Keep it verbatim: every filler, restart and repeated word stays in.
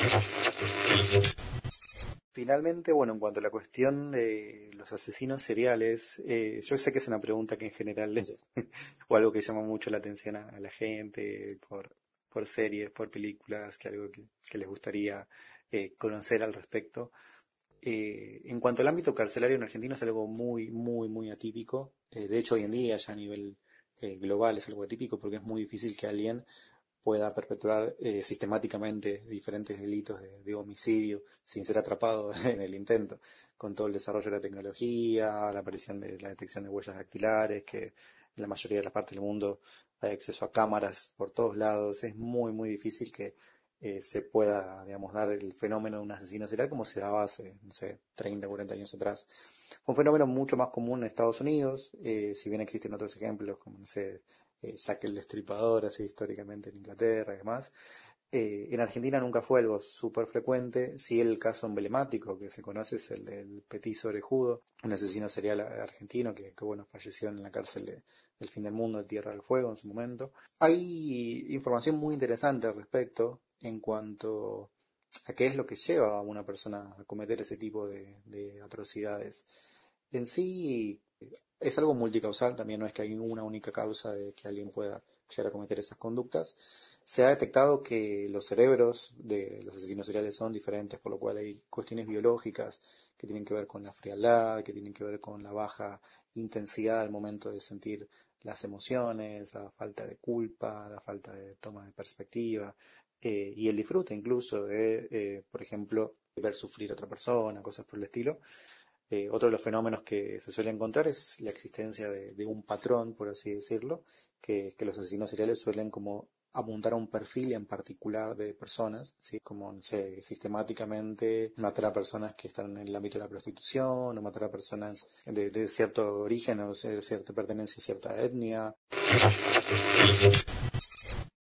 Finalmente, bueno, en cuanto a la cuestión de los asesinos seriales, eh, yo sé que es una pregunta que en general es, o algo que llama mucho la atención a, a la gente por, por series, por películas, que algo que, que les gustaría eh, conocer al respecto. Eh, en cuanto al ámbito carcelario en Argentina es algo muy, muy, muy atípico. Eh, de hecho, hoy en día ya a nivel eh, global es algo atípico porque es muy difícil que alguien pueda perpetuar eh, sistemáticamente diferentes delitos de, de homicidio sin ser atrapado en el intento, con todo el desarrollo de la tecnología, la aparición de la detección de huellas dactilares, que en la mayoría de las partes del mundo hay acceso a cámaras por todos lados, es muy, muy difícil que eh, se pueda, digamos, dar el fenómeno de un asesino serial como se daba hace, no sé, treinta, cuarenta años atrás. Fue un fenómeno mucho más común en Estados Unidos, eh, si bien existen otros ejemplos, como, no sé, eh, Jack el Destripador, así históricamente en Inglaterra y demás. Eh, en Argentina nunca fue algo súper frecuente, sí el caso emblemático que se conoce es el del Petiso Orejudo, un asesino serial argentino que, que bueno, falleció en la cárcel de, del fin del mundo, de Tierra del Fuego en su momento. Hay información muy interesante al respecto en cuanto a qué es lo que lleva a una persona a cometer ese tipo de, de atrocidades. En sí, es algo multicausal, también no es que hay una única causa de que alguien pueda llegar a cometer esas conductas. Se ha detectado que los cerebros de los asesinos seriales son diferentes, por lo cual hay cuestiones biológicas que tienen que ver con la frialdad, que tienen que ver con la baja intensidad al momento de sentir las emociones, la falta de culpa, la falta de toma de perspectiva, eh, y el disfrute incluso de, eh, por ejemplo, ver sufrir a otra persona, cosas por el estilo. Eh, otro de los fenómenos que se suele encontrar es la existencia de, de un patrón, por así decirlo, que, que los asesinos seriales suelen como apuntar a un perfil en particular de personas, ¿sí? Como, no sé, sistemáticamente matar a personas que están en el ámbito de la prostitución, o matar a personas de, de cierto origen, o de cierta pertenencia a cierta etnia.